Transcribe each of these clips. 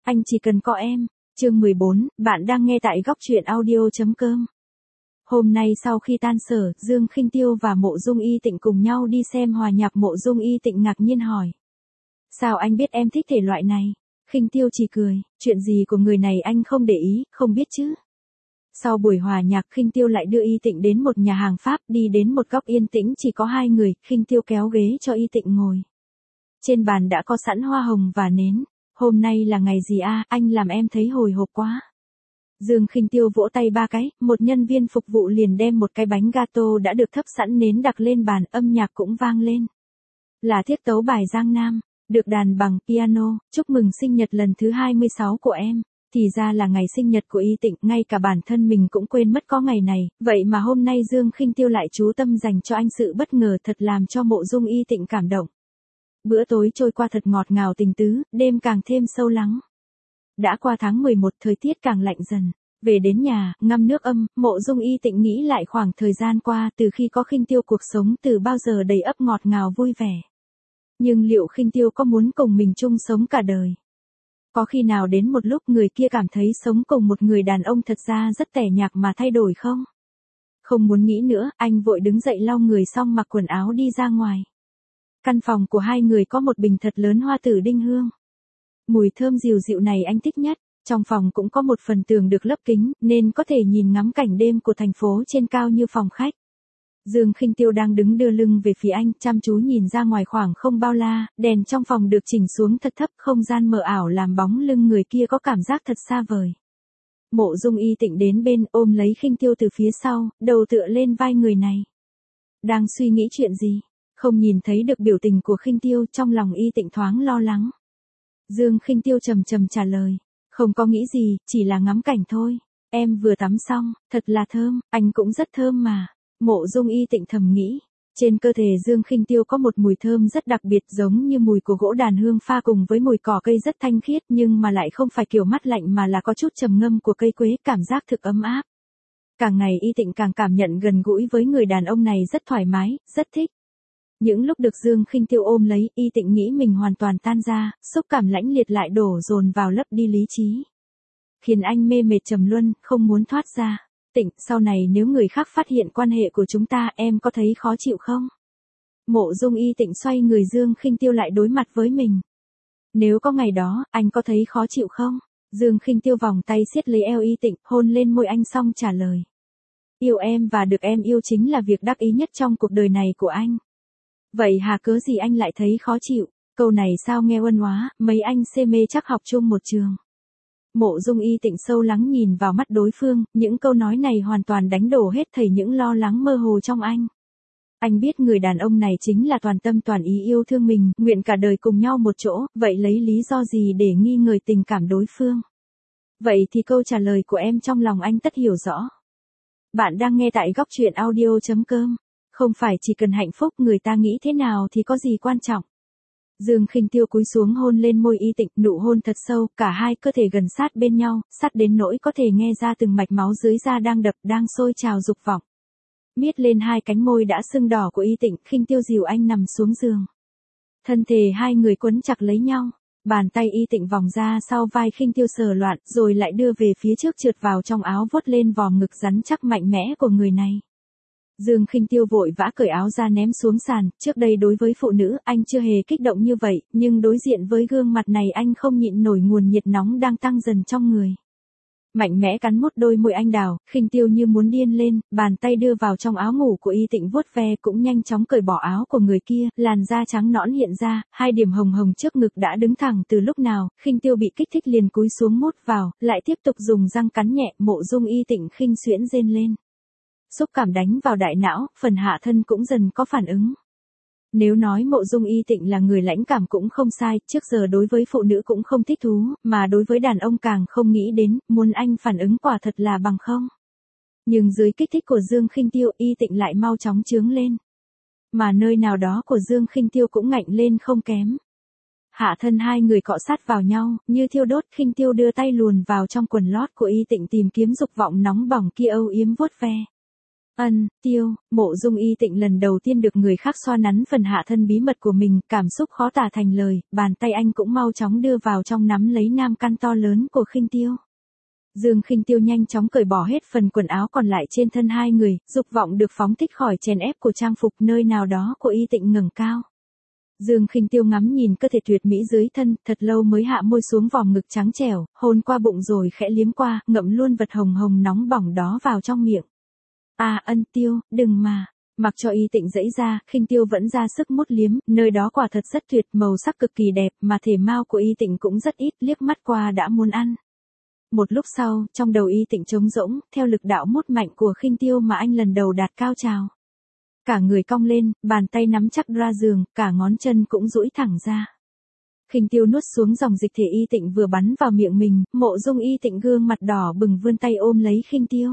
Anh chỉ cần có em. Chương 14, bạn đang nghe tại góc truyện audio.com. Hôm nay sau khi tan sở, Dương Khinh Tiêu và Mộ Dung Y Tịnh cùng nhau đi xem hòa nhạc. Mộ Dung Y Tịnh ngạc nhiên hỏi. Sao anh biết em thích thể loại này? Khinh Tiêu chỉ cười, chuyện gì của người này anh không để ý, không biết chứ. Sau buổi hòa nhạc, Khinh Tiêu lại đưa Y Tịnh đến một nhà hàng Pháp, đi đến một góc yên tĩnh chỉ có hai người, Khinh Tiêu kéo ghế cho Y Tịnh ngồi. Trên bàn đã có sẵn hoa hồng và nến. Hôm nay là ngày gì a? Anh làm em thấy hồi hộp quá. Dương Khinh Tiêu vỗ tay ba cái, một nhân viên phục vụ liền đem một cái bánh gato đã được thấp sẵn nến đặt lên bàn, âm nhạc cũng vang lên. Là tiết tấu bài Giang Nam, được đàn bằng piano, chúc mừng sinh nhật lần thứ 26 của em. Thì ra là ngày sinh nhật của Y Tịnh, ngay cả bản thân mình cũng quên mất có ngày này, vậy mà hôm nay Dương Khinh Tiêu lại chú tâm dành cho anh sự bất ngờ thật làm cho Mộ Dung Y Tịnh cảm động. Bữa tối trôi qua thật ngọt ngào tình tứ, đêm càng thêm sâu lắng. Đã qua tháng 11, thời tiết càng lạnh dần. Về đến nhà, ngâm nước ấm, Mộ Dung Y Tịnh nghĩ lại khoảng thời gian qua từ khi có Khinh Tiêu, cuộc sống từ bao giờ đầy ắp ngọt ngào vui vẻ. Nhưng liệu Khinh Tiêu có muốn cùng mình chung sống cả đời? Có khi nào đến một lúc người kia cảm thấy sống cùng một người đàn ông thật ra rất tẻ nhạt mà thay đổi không? Không muốn nghĩ nữa, anh vội đứng dậy lau người xong mặc quần áo đi ra ngoài. Căn phòng của hai người có một bình thật lớn hoa tử đinh hương. Mùi thơm dịu dịu này anh thích nhất. Trong phòng cũng có một phần tường được lấp kính, nên có thể nhìn ngắm cảnh đêm của thành phố trên cao như phòng khách. Dương Khinh Tiêu đang đứng đưa lưng về phía anh, chăm chú nhìn ra ngoài khoảng không bao la, đèn trong phòng được chỉnh xuống thật thấp, không gian mờ ảo làm bóng lưng người kia có cảm giác thật xa vời. Mộ Dung Y Tịnh đến bên, ôm lấy Khinh Tiêu từ phía sau, đầu tựa lên vai người này. Đang suy nghĩ chuyện gì? Không nhìn thấy được biểu tình của Khinh Tiêu, trong lòng Y Tịnh thoáng lo lắng. Dương Khinh Tiêu trầm trầm trả lời. Không có nghĩ gì, chỉ là ngắm cảnh thôi. Em vừa tắm xong, thật là thơm, anh cũng rất thơm mà. Mộ Dung Y Tịnh thầm nghĩ. Trên cơ thể Dương Khinh Tiêu có một mùi thơm rất đặc biệt, giống như mùi của gỗ đàn hương pha cùng với mùi cỏ cây rất thanh khiết, nhưng mà lại không phải kiểu mát lạnh mà là có chút trầm ngâm của cây quế, cảm giác thực ấm áp. Càng ngày Y Tịnh càng cảm nhận gần gũi với người đàn ông này, rất thoải mái, rất thích. Những lúc được Dương Khinh Tiêu ôm lấy, Y Tịnh nghĩ mình hoàn toàn tan ra, xúc cảm lãnh liệt lại đổ dồn vào lấp đi lý trí. Khiến anh mê mệt trầm luân, không muốn thoát ra. Tịnh, sau này nếu người khác phát hiện quan hệ của chúng ta, em có thấy khó chịu không? Mộ Dung Y Tịnh xoay người Dương Khinh Tiêu lại đối mặt với mình. Nếu có ngày đó, anh có thấy khó chịu không? Dương Khinh Tiêu vòng tay siết lấy eo Y Tịnh, hôn lên môi anh xong trả lời. Yêu em và được em yêu chính là việc đắc ý nhất trong cuộc đời này của anh. Vậy hà cớ gì anh lại thấy khó chịu? Câu này sao nghe uân oá, mấy anh xê mê chắc học chung một trường. Mộ Dung Y Tịnh sâu lắng nhìn vào mắt đối phương, những câu nói này hoàn toàn đánh đổ hết thảy những lo lắng mơ hồ trong anh. Anh biết người đàn ông này chính là toàn tâm toàn ý yêu thương mình, nguyện cả đời cùng nhau một chỗ, vậy lấy lý do gì để nghi ngờ tình cảm đối phương? Vậy thì câu trả lời của em trong lòng anh tất hiểu rõ. Bạn đang nghe tại góc truyện audio.com. Không phải chỉ cần hạnh phúc, người ta nghĩ thế nào thì có gì quan trọng. Dương Khinh Tiêu cúi xuống hôn lên môi Y Tịnh, nụ hôn thật sâu, cả hai cơ thể gần sát bên nhau, sát đến nỗi có thể nghe ra từng mạch máu dưới da đang đập, đang sôi trào dục vọng. Miết lên hai cánh môi đã sưng đỏ của Y Tịnh, Khinh Tiêu dìu anh nằm xuống giường. Thân thể hai người quấn chặt lấy nhau, bàn tay Y Tịnh vòng ra sau vai Khinh Tiêu sờ loạn, rồi lại đưa về phía trước trượt vào trong áo, vuốt lên vòm ngực rắn chắc mạnh mẽ của người này. Dương Khinh Tiêu vội vã cởi áo ra ném xuống sàn, trước đây đối với phụ nữ anh chưa hề kích động như vậy, nhưng đối diện với gương mặt này anh không nhịn nổi nguồn nhiệt nóng đang tăng dần trong người. Mạnh mẽ cắn mút đôi môi anh đào, Khinh Tiêu như muốn điên lên, bàn tay đưa vào trong áo ngủ của Y Tịnh vuốt ve, cũng nhanh chóng cởi bỏ áo của người kia, làn da trắng nõn hiện ra, hai điểm hồng hồng trước ngực đã đứng thẳng từ lúc nào, Khinh Tiêu bị kích thích liền cúi xuống mút vào, lại tiếp tục dùng răng cắn nhẹ. Mộ Dung Y Tịnh khinh xuyễn rên lên. Xúc cảm đánh vào đại não, phần hạ thân cũng dần có phản ứng. Nếu nói Mộ Dung Y Tịnh là người lãnh cảm cũng không sai, trước giờ đối với phụ nữ cũng không thích thú, mà đối với đàn ông càng không nghĩ đến, muốn anh phản ứng quả thật là bằng không. Nhưng dưới kích thích của Dương Khinh Tiêu, Y Tịnh lại mau chóng chướng lên. Mà nơi nào đó của Dương Khinh Tiêu cũng ngạnh lên không kém. Hạ thân hai người cọ sát vào nhau, như thiêu đốt. Khinh Tiêu đưa tay luồn vào trong quần lót của Y Tịnh tìm kiếm dục vọng nóng bỏng kia âu yếm vuốt ve. Tiêu, Mộ Dung Y Tịnh lần đầu tiên được người khác xoa nắn phần hạ thân bí mật của mình, cảm xúc khó tả thành lời, bàn tay anh cũng mau chóng đưa vào trong nắm lấy nam căn to lớn của Khinh Tiêu. Dương Khinh Tiêu nhanh chóng cởi bỏ hết phần quần áo còn lại trên thân hai người, dục vọng được phóng thích khỏi chèn ép của trang phục nơi nào đó của Y Tịnh ngẩng cao. Dương Khinh Tiêu ngắm nhìn cơ thể tuyệt mỹ dưới thân, thật lâu mới hạ môi xuống vòng ngực trắng trẻo, hôn qua bụng rồi khẽ liếm qua, ngậm luôn vật hồng hồng nóng bỏng đó vào trong miệng. Tiêu, đừng mà. Mặc cho Y Tịnh dãy ra, Khinh Tiêu vẫn ra sức mút liếm, nơi đó quả thật rất tuyệt, màu sắc cực kỳ đẹp, mà thể mao của Y Tịnh cũng rất ít, liếc mắt qua đã muốn ăn. Một lúc sau, trong đầu Y Tịnh trống rỗng, theo lực đạo mút mạnh của Khinh Tiêu mà anh lần đầu đạt cao trào. Cả người cong lên, bàn tay nắm chắc ra giường, cả ngón chân cũng duỗi thẳng ra. Khinh Tiêu nuốt xuống dòng dịch thể Y Tịnh vừa bắn vào miệng mình, Mộ Dung Y Tịnh gương mặt đỏ bừng vươn tay ôm lấy Khinh Tiêu.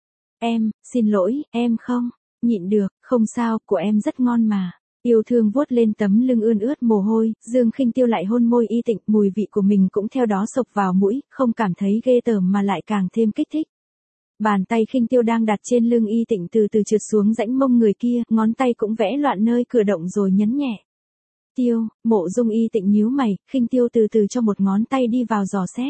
Em, xin lỗi, em không, nhịn được, không sao, của em rất ngon mà. Yêu thương vuốt lên tấm lưng ươn ướt mồ hôi, Dương Khinh Tiêu lại hôn môi Y Tịnh, mùi vị của mình cũng theo đó xộc vào mũi, không cảm thấy ghê tởm mà lại càng thêm kích thích. Bàn tay Khinh Tiêu đang đặt trên lưng Y Tịnh từ từ trượt xuống rãnh mông người kia, ngón tay cũng vẽ loạn nơi cửa động rồi nhấn nhẹ. Tiêu, Mộ Dung Y Tịnh nhíu mày, Khinh Tiêu từ từ cho một ngón tay đi vào dò xét.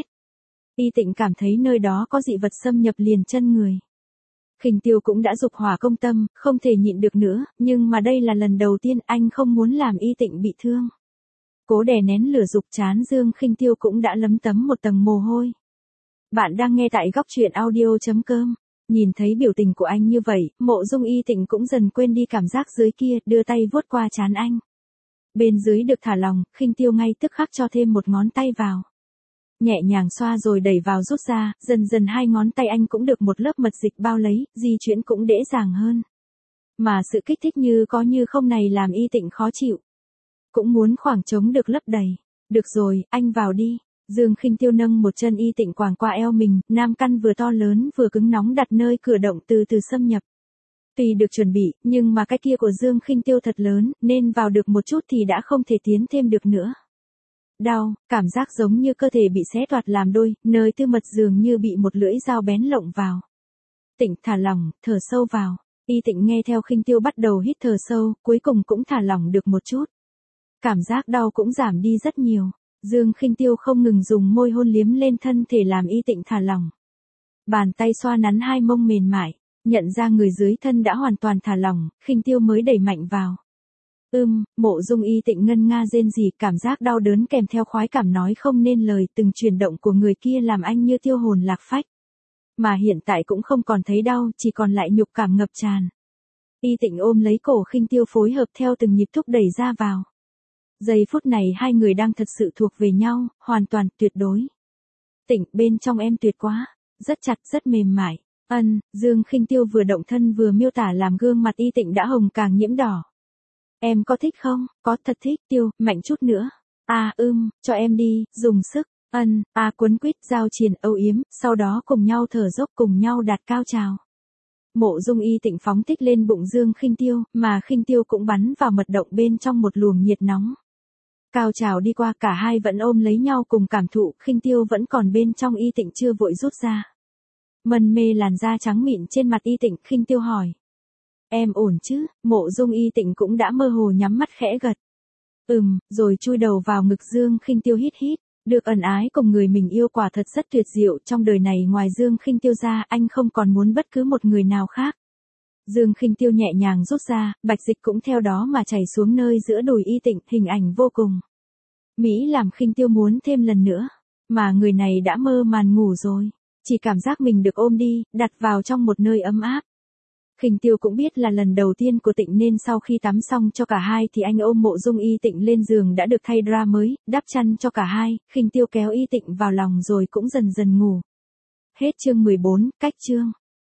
Y Tịnh cảm thấy nơi đó có dị vật xâm nhập liền chân người. Khinh Tiêu cũng đã dục hỏa công tâm, không thể nhịn được nữa, nhưng mà đây là lần đầu tiên anh không muốn làm Y Tịnh bị thương. Cố đè nén lửa dục chán Dương Khinh Tiêu cũng đã lấm tấm một tầng mồ hôi. Bạn đang nghe tại góc truyện audio.com. Nhìn thấy biểu tình của anh như vậy, Mộ Dung Y Tịnh cũng dần quên đi cảm giác dưới kia, đưa tay vuốt qua trán anh. Bên dưới được thả lỏng, Khinh Tiêu ngay tức khắc cho thêm một ngón tay vào. Nhẹ nhàng xoa rồi đẩy vào rút ra, dần dần hai ngón tay anh cũng được một lớp mật dịch bao lấy, di chuyển cũng dễ dàng hơn. Mà sự kích thích như có như không này làm Y Tịnh khó chịu. Cũng muốn khoảng trống được lấp đầy. Được rồi, anh vào đi. Dương Khinh Tiêu nâng một chân Y Tịnh quàng qua eo mình, nam căn vừa to lớn vừa cứng nóng đặt nơi cửa động từ từ xâm nhập. Tuy được chuẩn bị, nhưng mà cái kia của Dương Khinh Tiêu thật lớn, nên vào được một chút thì đã không thể tiến thêm được nữa. Đau, cảm giác giống như cơ thể bị xé toạc làm đôi, nơi tư mật dường như bị một lưỡi dao bén lộng vào. Tịnh thả lỏng, thở sâu vào. Y Tịnh nghe theo Khinh Tiêu bắt đầu hít thở sâu, cuối cùng cũng thả lỏng được một chút. Cảm giác đau cũng giảm đi rất nhiều. Dương Khinh Tiêu không ngừng dùng môi hôn liếm lên thân thể làm Y Tịnh thả lỏng. Bàn tay xoa nắn hai mông mềm mại, nhận ra người dưới thân đã hoàn toàn thả lỏng, Khinh Tiêu mới đẩy mạnh vào. Mộ Dung Y Tịnh ngân nga rên rỉ, cảm giác đau đớn kèm theo khoái cảm nói không nên lời, từng chuyển động của người kia làm anh như tiêu hồn lạc phách. Mà hiện tại cũng không còn thấy đau, chỉ còn lại nhục cảm ngập tràn. Y Tịnh ôm lấy cổ Khinh Tiêu phối hợp theo từng nhịp thúc đẩy ra vào. Giây phút này hai người đang thật sự thuộc về nhau, hoàn toàn, tuyệt đối. Tịnh, bên trong em tuyệt quá, rất chặt, rất mềm mại. Dương Khinh Tiêu vừa động thân vừa miêu tả làm gương mặt Y Tịnh đã hồng càng nhiễm đỏ. Em có thích không? Có, thật thích. Tiêu, mạnh chút nữa. Cho em đi, dùng sức. Quấn quýt, giao triền, âu yếm, sau đó cùng nhau thở dốc, cùng nhau đạt cao trào. Mộ Dung Y Tịnh phóng thích lên bụng Dương Khinh Tiêu, mà Khinh Tiêu cũng bắn vào mật động bên trong một luồng nhiệt nóng. Cao trào đi qua, cả hai vẫn ôm lấy nhau cùng cảm thụ, Khinh Tiêu vẫn còn bên trong Y Tịnh chưa vội rút ra. Mân mê làn da trắng mịn trên mặt Y Tịnh, Khinh Tiêu hỏi. Em ổn chứ? Mộ Dung Y Tịnh cũng đã mơ hồ nhắm mắt khẽ gật. Rồi chui đầu vào ngực Dương Khinh Tiêu hít hít. Được ẩn ái cùng người mình yêu quả thật rất tuyệt diệu, trong đời này ngoài Dương Khinh Tiêu ra, anh không còn muốn bất cứ một người nào khác. Dương Khinh Tiêu nhẹ nhàng rút ra, bạch dịch cũng theo đó mà chảy xuống nơi giữa đùi Y Tịnh, hình ảnh vô cùng mỹ làm Khinh Tiêu muốn thêm lần nữa, mà người này đã mơ màn ngủ rồi, chỉ cảm giác mình được ôm đi, đặt vào trong một nơi ấm áp. Khinh Tiêu cũng biết là lần đầu tiên của Tịnh nên sau khi tắm xong cho cả hai thì anh ôm Mộ Dung Y Tịnh lên giường đã được thay dra mới, đắp chăn cho cả hai, Khinh Tiêu kéo Y Tịnh vào lòng rồi cũng dần dần ngủ. Hết chương 14, cách chương.